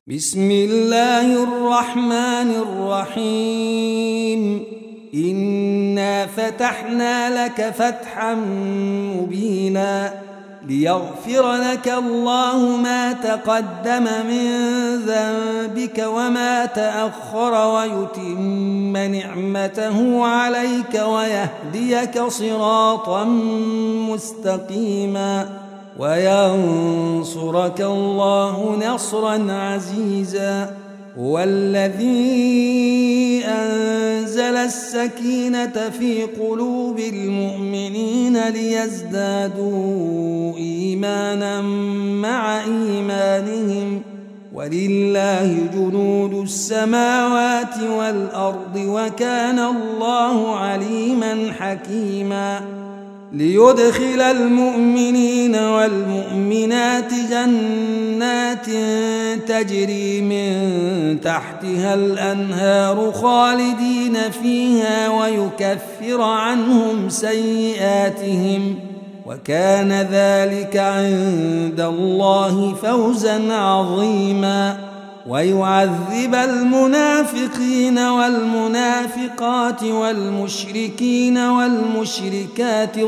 بسم الله الرحمن الرحيم. إنا فتحنا لك فتحا مبينا ليغفر لك الله ما تقدم من ذنبك وما تأخر ويتم نعمته عليك ويهديك صراطا مستقيما وينصرك الله نصرا عزيزا. هو الذي أنزل السكينة في قلوب المؤمنين ليزدادوا إيمانا مع إيمانهم ولله جنود السماوات والأرض وكان الله عليما حكيما. ليدخل المؤمنين والمؤمنات جنات تجري من تحتها الأنهار خالدين فيها ويكفر عنهم سيئاتهم وكان ذلك عند الله فوزا عظيما. ويعذب المنافقين والمنافقات والمشركين والمشركات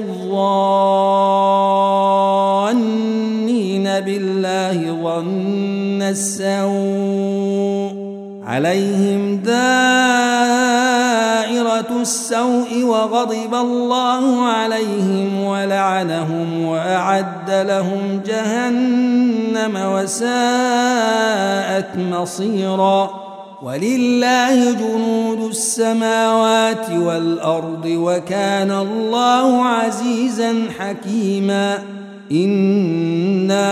الظانين بالله ظن السوء عليهم دائرة السوء وغضب الله عليهم ولعنهم وأعد لهم جهنم وساءت مصيرا. ولله جنود السماوات والأرض وكان الله عزيزا حكيما. إنا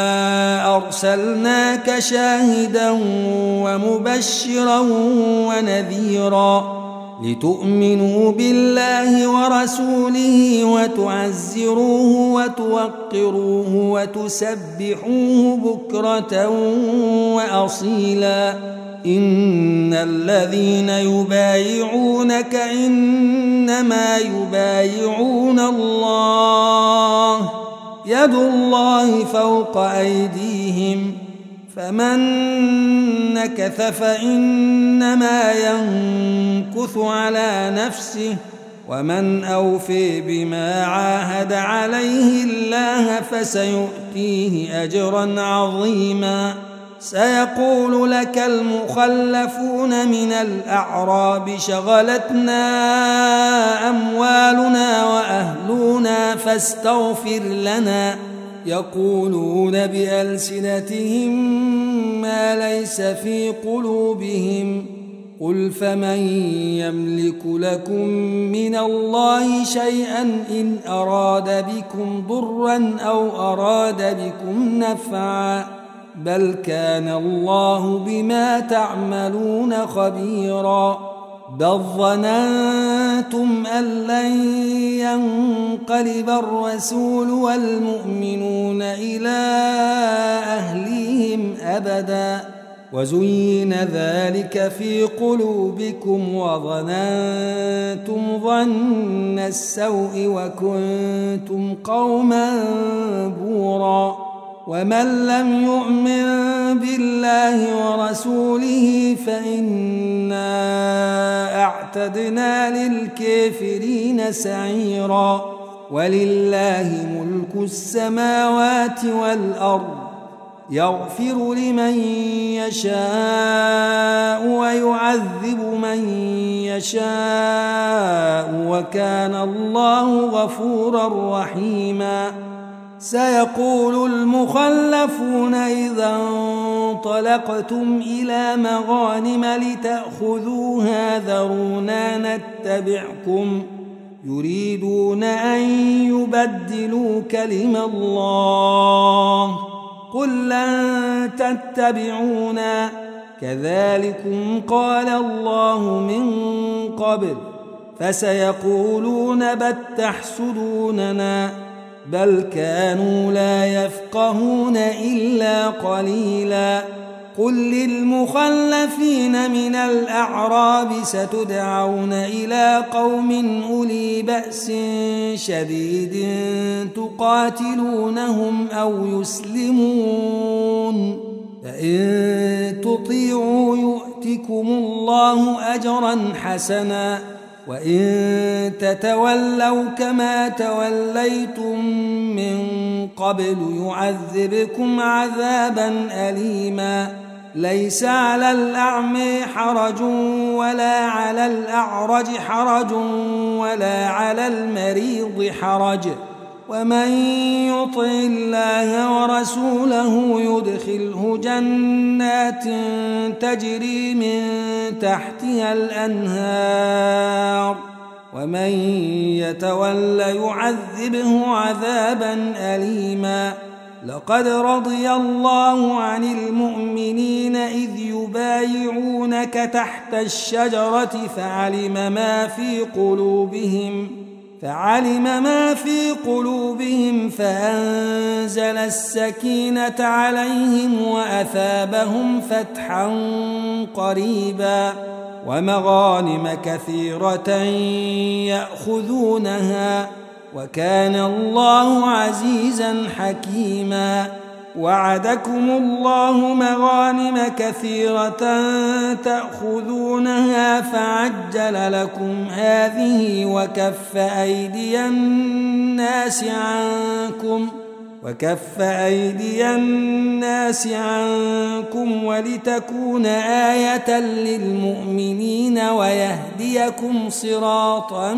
أرسلناك شاهدا ومبشرا ونذيرا لتؤمنوا بالله ورسوله وتعزروه وتوقروه وتسبحوه بكرة وأصيلا. إن الذين يبايعونك إنما يبايعون الله يد الله فوق أيديهم فمن نكث فإنما ينكث على نفسه ومن أوفي بما عاهد عليه الله فسيؤتيه أجرا عظيما. سيقول لك المخلفون من الأعراب شغلتنا أموالنا وأهلنا فاستغفر لنا يقولون بألسنتهم ما ليس في قلوبهم قل فمن يملك لكم من الله شيئا إن أراد بكم ضرا أو أراد بكم نفعا بل كان الله بما تعملون خبيرا. بل ظننتم أن لن ينقلب الرسول والمؤمنون إلى أهليهم أبدا وزين ذلك في قلوبكم وظننتم ظن السوء وكنتم قوما بورا. ومن لم يؤمن بالله ورسوله فإنا أعتدنا للكافرين سعيرا. ولله ملك السماوات والأرض يغفر لمن يشاء ويعذب من يشاء وكان الله غفورا رحيما. سيقول المخلفون إذا انطلقتم إلى مغانم لتأخذوها ذرونا نتبعكم يريدون أن يبدلوا كلم الله قل لن تتبعونا كذلكم قال الله من قبل فسيقولون بل تحسدوننا بل كانوا لا يفقهون إلا قليلا. قل للمخلفين من الأعراب ستدعون إلى قوم أولي بأس شديد تقاتلونهم أو يسلمون فإن تطيعوا يؤتكم الله أجرا حسنا وإن تتولوا كما توليتم من قبل يعذبكم عذابا أليما ليس على الأعمى حرج ولا على الأعرج حرج ولا على المريض حرج ومن يطع الله ورسوله يدخله جنات تجري من تحتها الأنهار ومن يتول يعذبه عذابا أليما لقد رضي الله عن المؤمنين إذ يبايعونك تحت الشجرة فعلم ما في قلوبهم فأنزل السكينة عليهم وأثابهم فتحا قريبا ومغانم كثيرة يأخذونها وكان الله عزيزا حكيما وعدكم الله مغانم كثيرة تأخذونها فعجل لكم هذه وكف أيدي الناس عنكم ولتكون آية للمؤمنين ويهديكم صراطا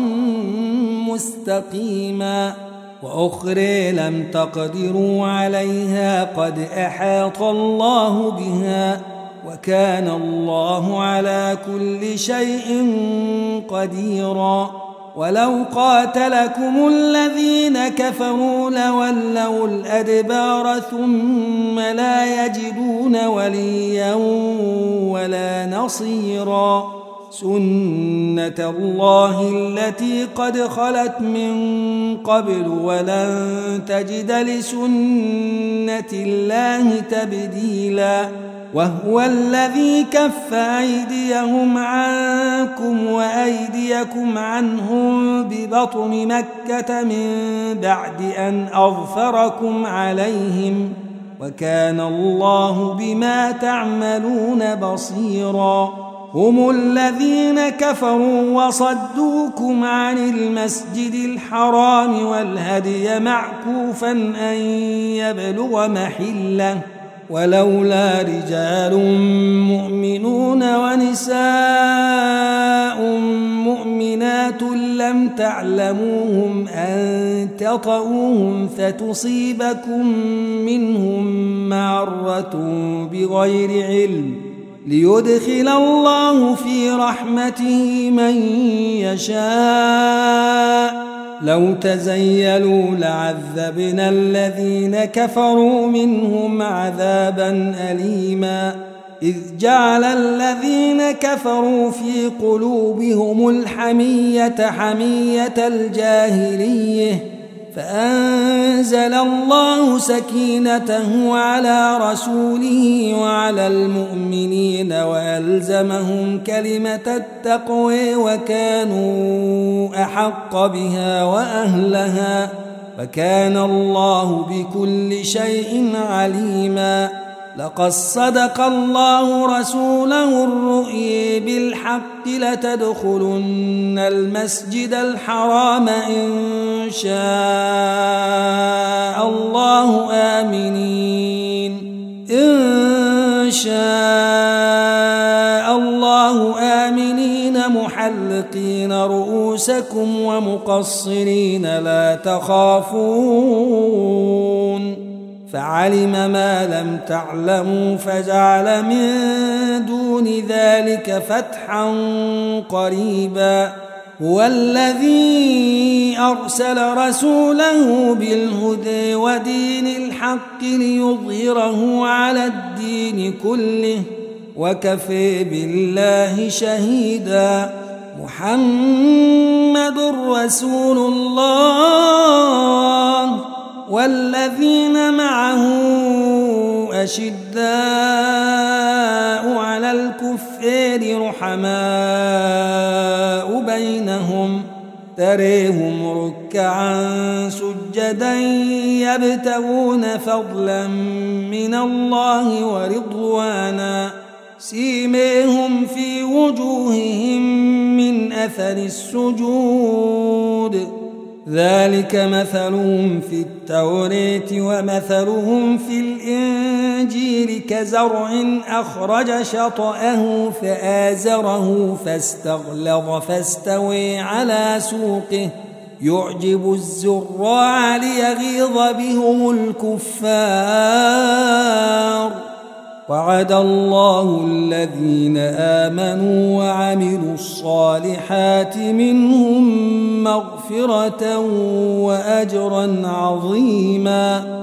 مستقيما وأخرى لم تقدروا عليها قد أحاط الله بها وكان الله على كل شيء قديرا ولو قاتلكم الذين كفروا لولوا الأدبار ثم لا يجدون وليا ولا نصيرا سنة الله التي قد خلت من قبل ولن تجد لسنة الله تبديلا وهو الذي كف أيديهم عنكم وأيديكم عنهم ببطن مكة من بعد أن أظفركم عليهم وكان الله بما تعملون بصيرا هم الذين كفروا وصدوكم عن المسجد الحرام والهدي معكوفا أن يبلغ محله ولولا رجال مؤمنون ونساء مؤمنات لم تعلموهم أن تطؤوهم فتصيبكم منهم معرة بغير علم ليدخل الله في رحمته من يشاء لو تزيلوا لعذبنا الذين كفروا منهم عذابا أليما إذ جعل الذين كفروا في قلوبهم الحمية حمية الجاهلية فأنزل الله سكينته على رسوله وعلى المؤمنين وألزمهم كلمة التقوى وكانوا أحق بها وأهلها وكان الله بكل شيء عليما لقد صدق الله رسوله الرؤيا بالحق لتدخلن المسجد الحرام إن شاء الله آمنين محلقين رؤوسكم ومقصرين لا تخافون فعلم ما لم تعلموا فجعل من دون ذلك فتحا قريبا هو الذي أرسل رسوله بالهدى ودين الحق ليظهره على الدين كله وكفى بالله شهيدا محمد رسول الله والذين معه أشداء على الكفار رحماء بينهم تريهم ركعا سجدا سجدا يبتغون فضلا من الله ورضوانا سيماهم في وجوههم من أثر السجود ذلك مثلهم في التوراة ومثلهم في الإنجيل كزرع أخرج شطأه فآزره فاستغلظ فاستوى على سوقه يعجب الزراع ليغيظ بهم الكفار وعد الله الذين آمنوا وعملوا الصالحات منهم مغفرة وأجرا عظيما